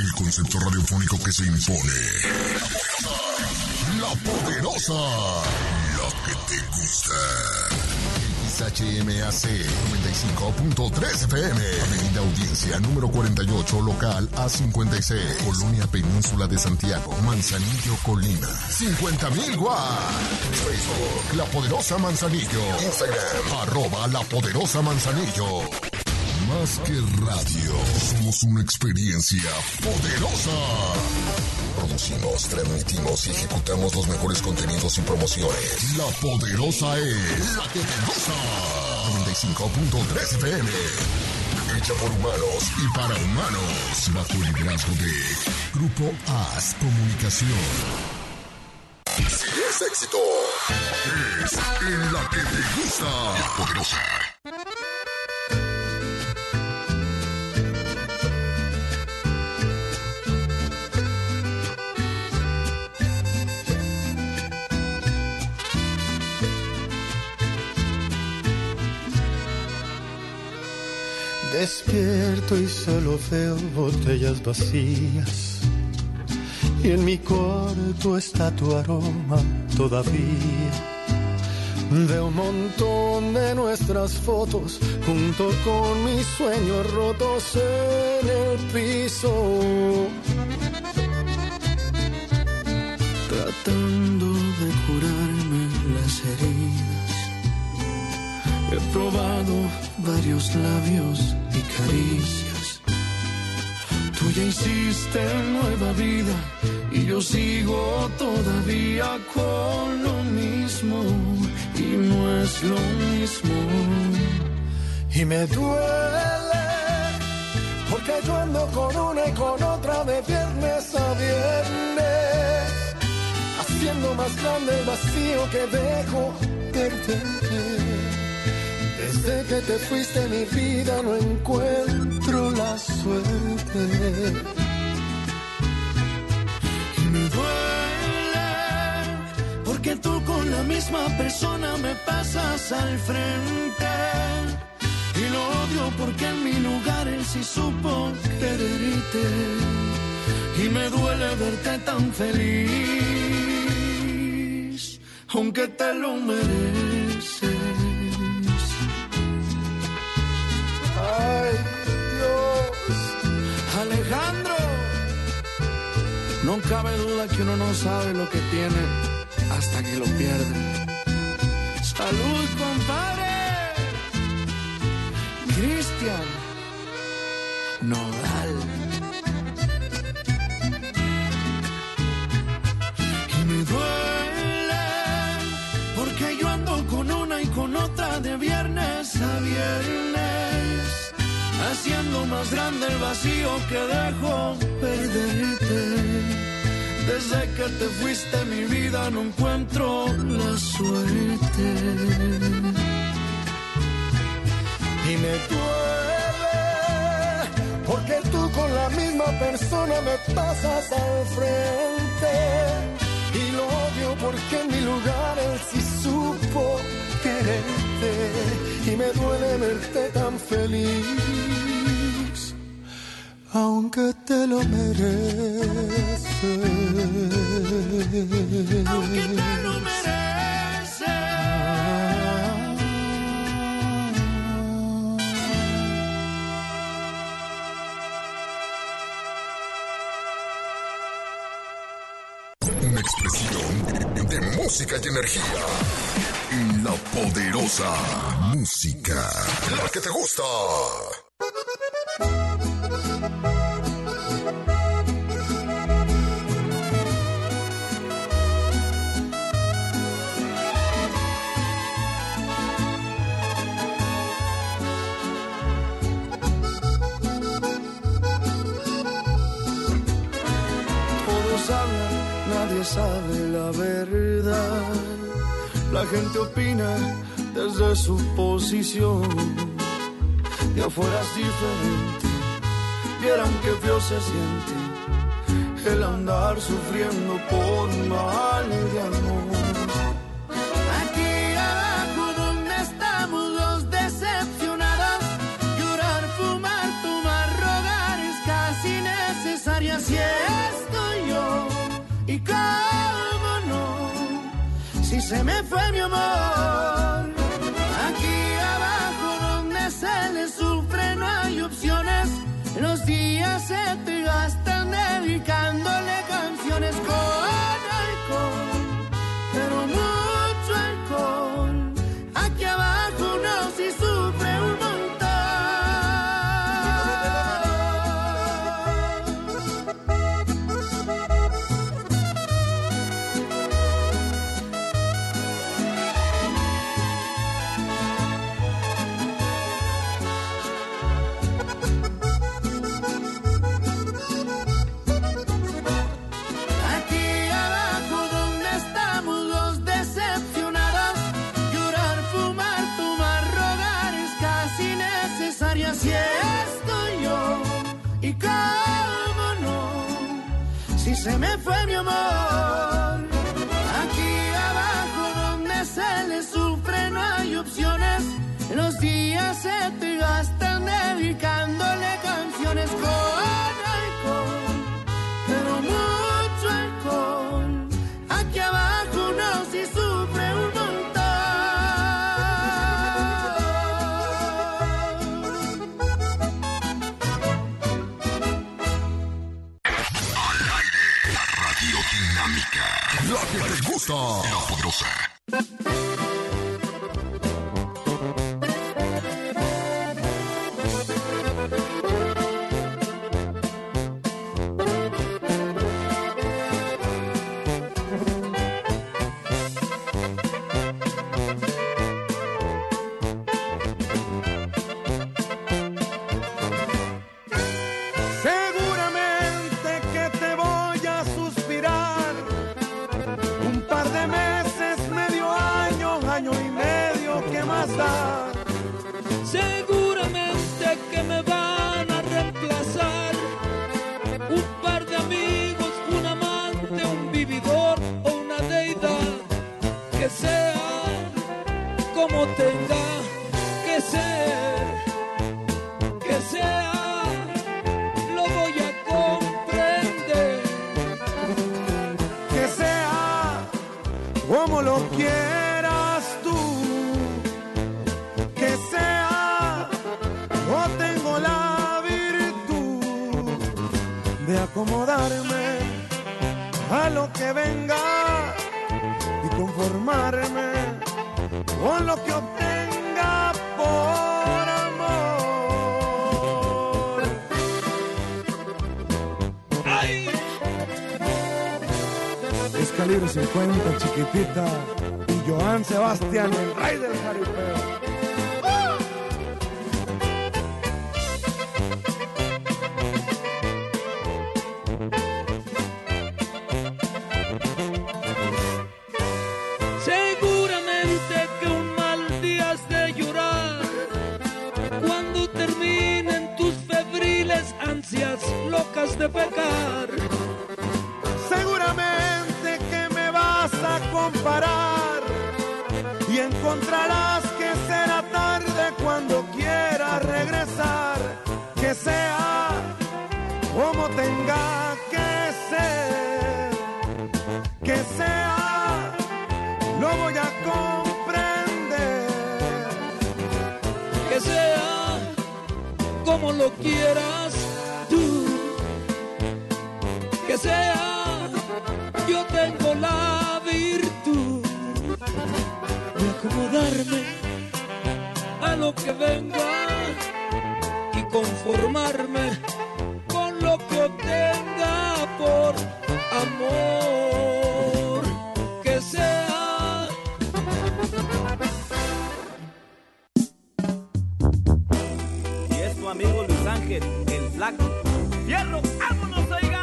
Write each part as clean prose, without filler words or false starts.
El concepto radiofónico que se impone. La Poderosa. La que te gusta. XHMAC 95.3 FM. Avenida Audiencia número 48, local A56. Colonia Península de Santiago, Manzanillo, Colima. 50,000 watts. Facebook, La Poderosa Manzanillo. Instagram, @La Poderosa Manzanillo. Más que radio, somos una experiencia poderosa. Producimos, transmitimos y ejecutamos los mejores contenidos y promociones. La Poderosa es la que te gusta. 95.3 FM. Hecha por humanos y para humanos. Bajo el liderazgo de Grupo AS Comunicación. Si es éxito, es en la que te gusta. La Poderosa. Despierto y solo veo botellas vacías, y en mi cuarto está tu aroma todavía. Veo un montón de nuestras fotos junto con mis sueños rotos en el piso, tratando de curarme las heridas. He probado varios labios y caricias. Tú ya hiciste nueva vida y yo sigo todavía con lo mismo. Y no es lo mismo. Y me duele porque yo ando con una y con otra de viernes a viernes, haciendo más grande el vacío que dejo perderte. Desde que te fuiste mi vida no encuentro la suerte. Y me duele porque tú con la misma persona me pasas al frente. Y lo odio porque en mi lugar él sí supo quererte. Y me duele verte tan feliz, aunque te lo mereces. Ay, Dios. Alejandro, no cabe duda que uno no sabe lo que tiene hasta que lo pierde. Salud, compadre. Cristian Nodal. Y me duele porque yo ando con una y con otra de viernes a viernes, haciendo más grande el vacío que dejo perderte. Desde que te fuiste mi vida no encuentro la suerte. Y me duele porque tú con la misma persona me pasas al frente. Y lo odio porque en mi lugar él sí supo quererte. Y me duele verte tan feliz, aunque te lo mereces. Aunque te lo mereces. Una expresión de música y energía. En La Poderosa Música. La que te gusta. Todos hablan, nadie sabe la verdad. La gente opina desde su posición. Y afuera es diferente. Vieran que feo se siente el andar sufriendo por mal de amor. Aquí abajo donde estamos los decepcionados, llorar, fumar, tomar, rogar es casi nada. innecesaria, si estoy yo. Y cómo no, si se me fue mi amor. Aquí abajo donde se le sufre no hay opciones. Los días se te gastan dedicándole canciones con alcohol, pero mucho alcohol. Aquí abajo uno sí sufre un si estoy yo. Y cómo no, si se me fue mi amor. Aquí abajo donde se le sufre no hay opciones. Los días se te gastan dedicándole canciones con alcohol, pero mucho alcohol. Aquí abajo uno sí sufre un montón. La que te gusta, la poderosa. Seguramente que me van a reemplazar un par de amigos, un amante, un vividor o una deidad, que sea como tenga que ser, que sea, lo voy a comprender, que sea como lo quieras tú. Que sea, no tengo la virtud de acomodarme a lo que venga y conformarme con lo que obtenga por amor. ¡Ay! Es Calibre 50, Chiquitita, y Joan Sebastián, el rey del jaripeo. Seguramente que un mal día has de llorar cuando terminen tus febriles ansias locas de pecar. Seguramente que me vas a comparar y encontrarás que será tarde cuando quieras regresar. Que sea como tenga que ser, que sea, lo voy a comprender. Que sea como lo quieras tú, que sea, yo tengo la virtud de acomodarme a lo que venga y conformarme con lo que obtenga por amor. Que sea. Y es tu amigo Luis Ángel, el flaco. ¡Fierro! ¡Vámonos, oiga!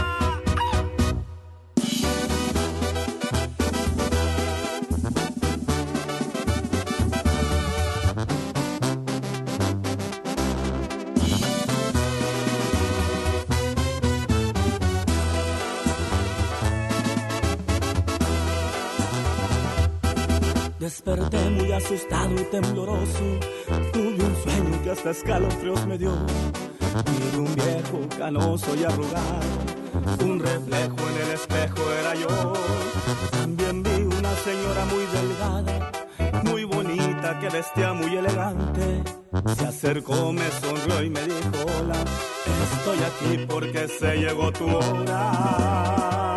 Desperté muy asustado y tembloroso. Tuve un sueño que hasta escalofríos me dio. Miro un viejo canoso y arrugado, un reflejo en el espejo era yo. También vi una señora muy delgada, muy bonita, que vestía muy elegante. Se acercó, me sonrió y me dijo: hola, estoy aquí porque se llegó tu hora.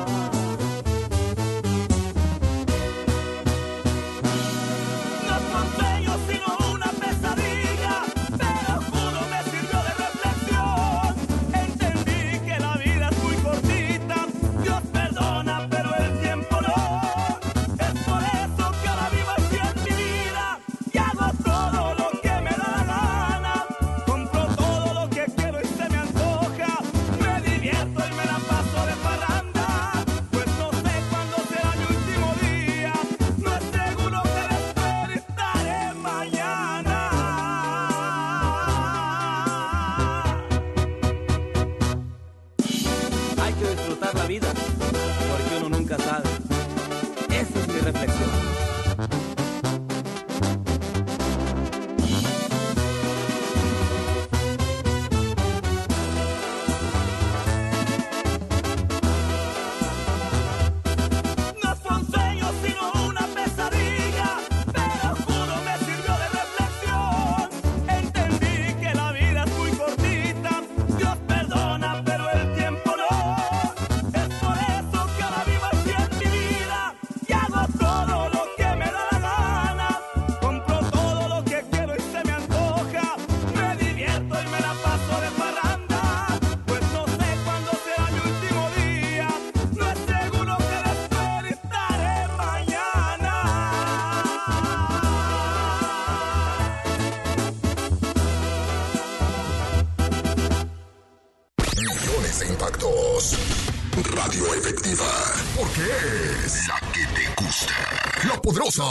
Radio Efectiva, porque es la que te gusta. La Poderosa.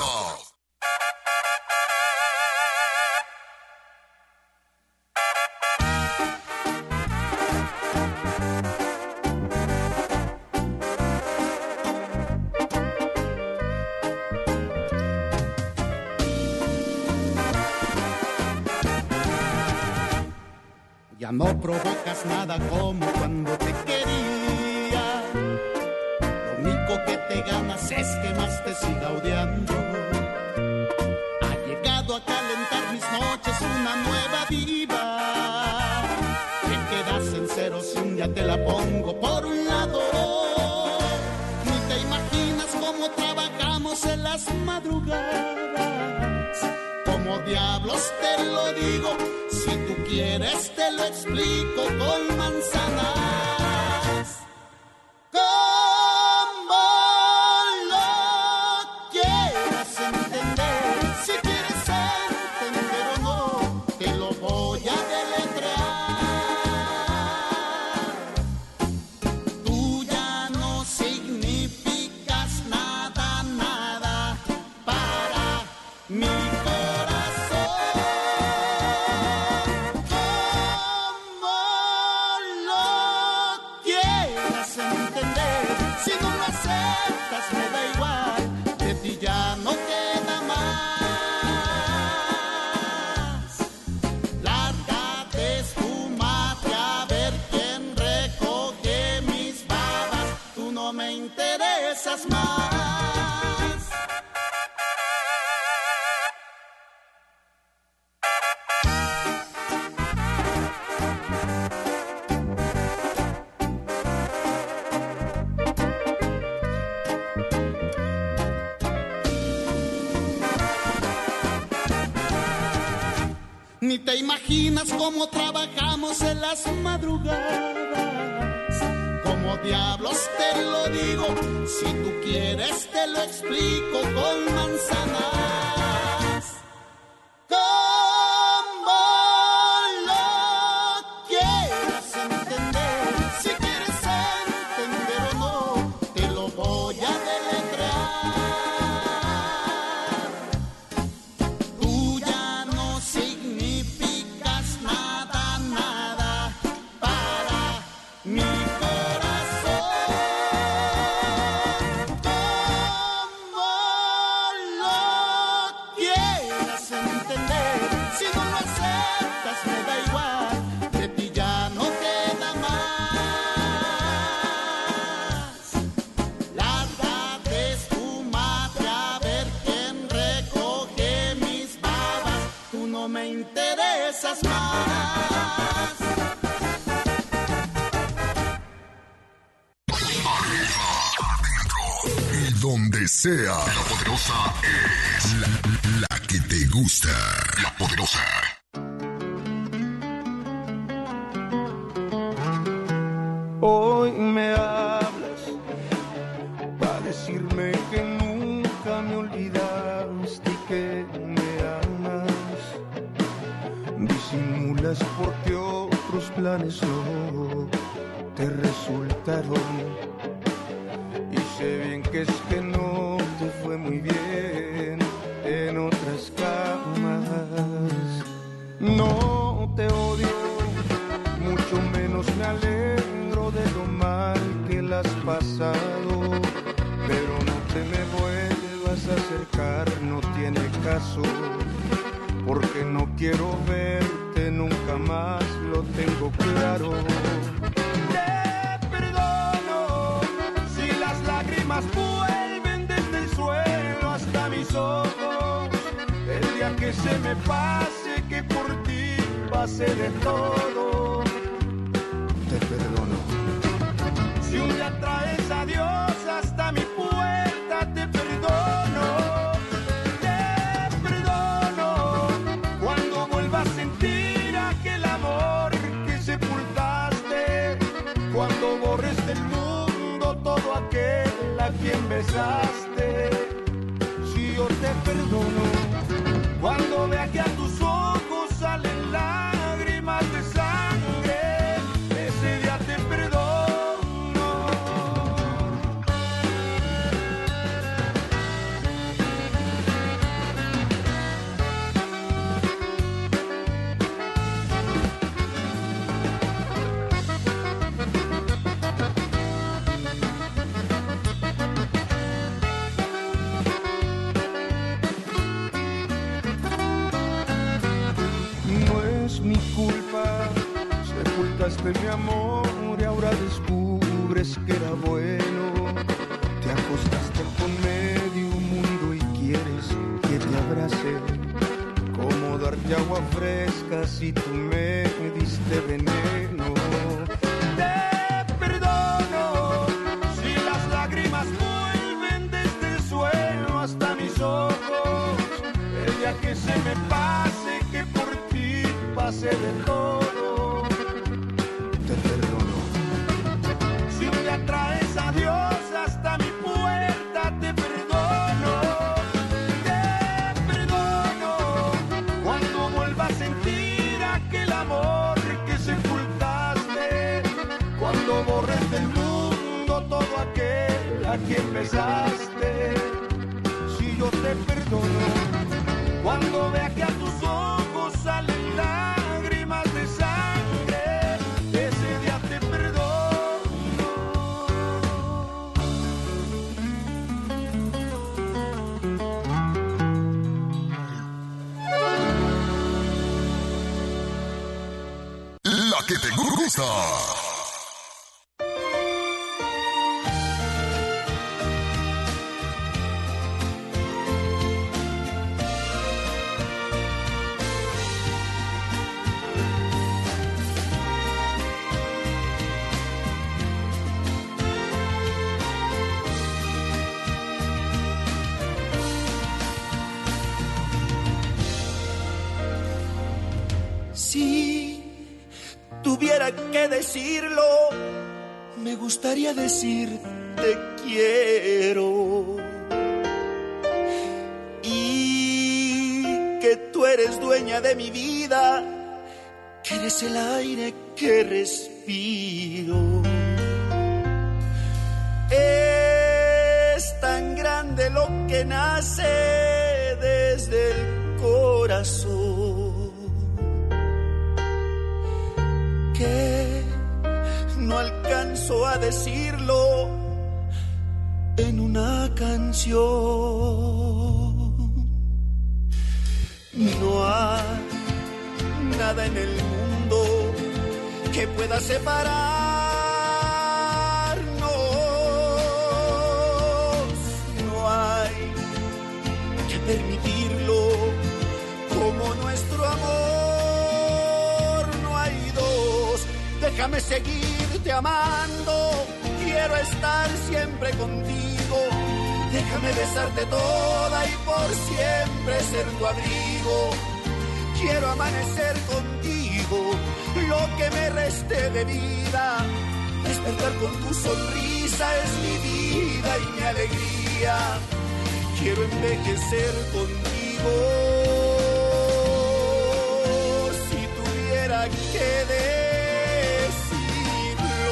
Ya no provocas nada como cuando te quería. Lo único que te ganas es que más te siga odiando. Ha llegado a calentar mis noches una nueva diva. Te quedas en cero si un día te la pongo por un lado. Ni te imaginas cómo trabajamos en las madrugadas. Como diablos te lo digo, si tú quieres te lo explico con manzanas. Como lo quieras entender, si quieres entender o no, te lo voy a deletrear. Tú ya no significas nada, nada para mí. Ni te imaginas cómo trabajamos en las madrugadas. Como diablos te lo digo, si tú quieres te lo explico con manzanas. Como lo quieras entender, si quieres entender o no, te lo voy a deletrear. Tú ya no significas nada, nada para mi corazón. Como lo quieras entender, si no lo aceptas me da igual, donde sea. La Poderosa es la que te gusta. La Poderosa. Hoy me hablas para decirme que nunca me olvidaste y que me amas. Disimulas porque otros planes no te resultaron. Y sé bien que es que no te fue muy bien en otras camas. No te odio, mucho menos me alegro de lo mal que la has pasado. Pero no te me vuelvas a acercar, no tiene caso, porque no quiero verte nunca más, lo tengo claro. Te perdono si las lágrimas vuelven desde el suelo hasta mis ojos. El día que se me pase, que por ti pase de todo. Te perdono. Si un día traes a Dios hasta mi puerta, te perdono. Te perdono cuando vuelvas a sentir aquel amor que sepultaste, cuando borres del mundo todo aquel a quien besaste. Si yo te perdono cuando vea que a tus ojos salen lágrimas de sangre, ese día te perdono. Mi culpa, sepultaste mi amor y ahora descubres que era bueno. Te acostaste con medio mundo y quieres que te abrace. ¿Cómo darte agua fresca si tú me diste veneno? Te perdono si las lágrimas vuelven desde el suelo hasta mis ojos. El día que se me pase, que por ti pase de todo, te perdono. Si un día traes a Dios hasta mi puerta, te perdono. Te perdono cuando vuelvas a sentir aquel amor que sepultaste, cuando borres del mundo todo aquel a quien besaste. Si yo te perdono cuando vea que a tus ojos salen lágrimas de sangre, ese día te perdono. La que te gusta. Si tuviera que decirlo, me gustaría decir te quiero. Y que tú eres dueña de mi vida, que eres el aire que respiro. Es tan grande lo que nace desde el corazón, que no alcanzo a decirlo en una canción. No hay nada en el mundo que pueda separarnos. No hay que permitirlo, como nuestro amor no hay dos. Déjame seguirte amando, quiero estar siempre contigo, Déjame besarte toda y por siempre ser tu abrigo. Quiero amanecer contigo, lo que me reste de vida. Despertar con tu sonrisa es mi vida y mi alegría. Quiero envejecer contigo. Si tuviera que decirlo.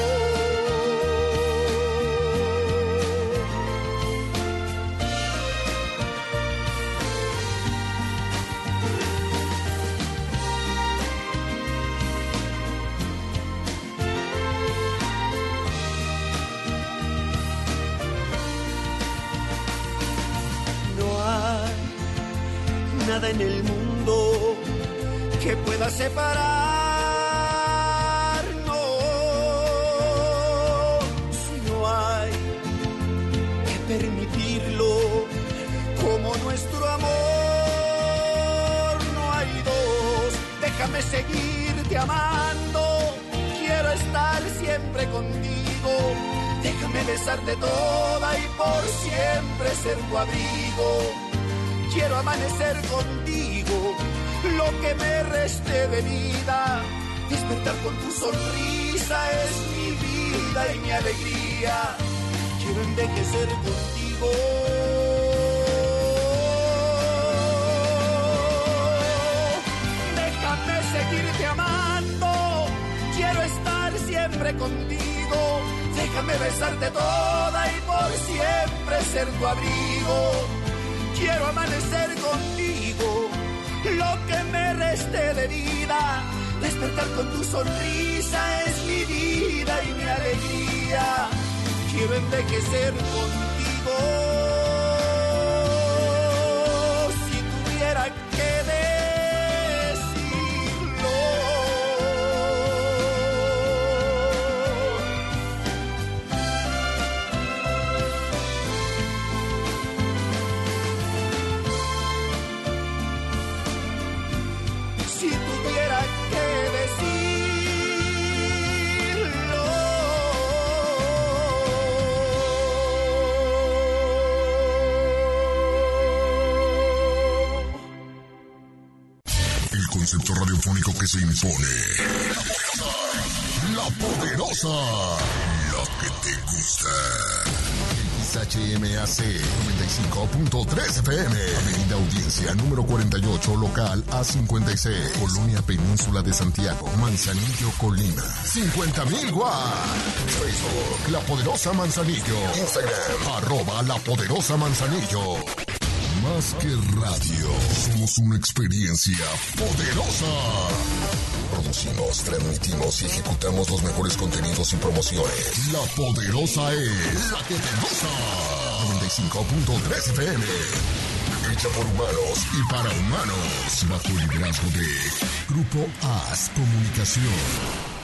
No hay nada en el mundo que pueda separarnos. No hay que permitirlo, como nuestro amor no hay dos. Déjame seguirte amando, quiero estar siempre contigo. Déjame besarte toda y por siempre ser tu abrigo. Quiero amanecer contigo, lo que me reste de vida. Despertar con tu sonrisa es mi vida y mi alegría. Quiero envejecer contigo. Déjame seguirte amando, quiero estar siempre contigo. Déjame besarte toda y por siempre ser tu abrigo. Quiero amanecer contigo, lo que me reste de vida. Despertar con tu sonrisa es mi vida y mi alegría. Quiero envejecer contigo. Si tuviera que decirlo. Si tuviera que decirlo. El concepto radiofónico que se impone. La Poderosa. La que te gusta. XHMAC 95.3 FM. Avenida Audiencia número 48, local A56. Colonia Península de Santiago, Manzanillo, Colima. 50,000 watts. Facebook, La Poderosa Manzanillo. Instagram, @La Poderosa Manzanillo. Más que radio, somos una experiencia poderosa. Producimos, transmitimos y ejecutamos los mejores contenidos y promociones. La Poderosa es la que te gusta. 95.3 FM. Hecha por humanos y para humanos. Bajo el liderazgo de Grupo AS Comunicación.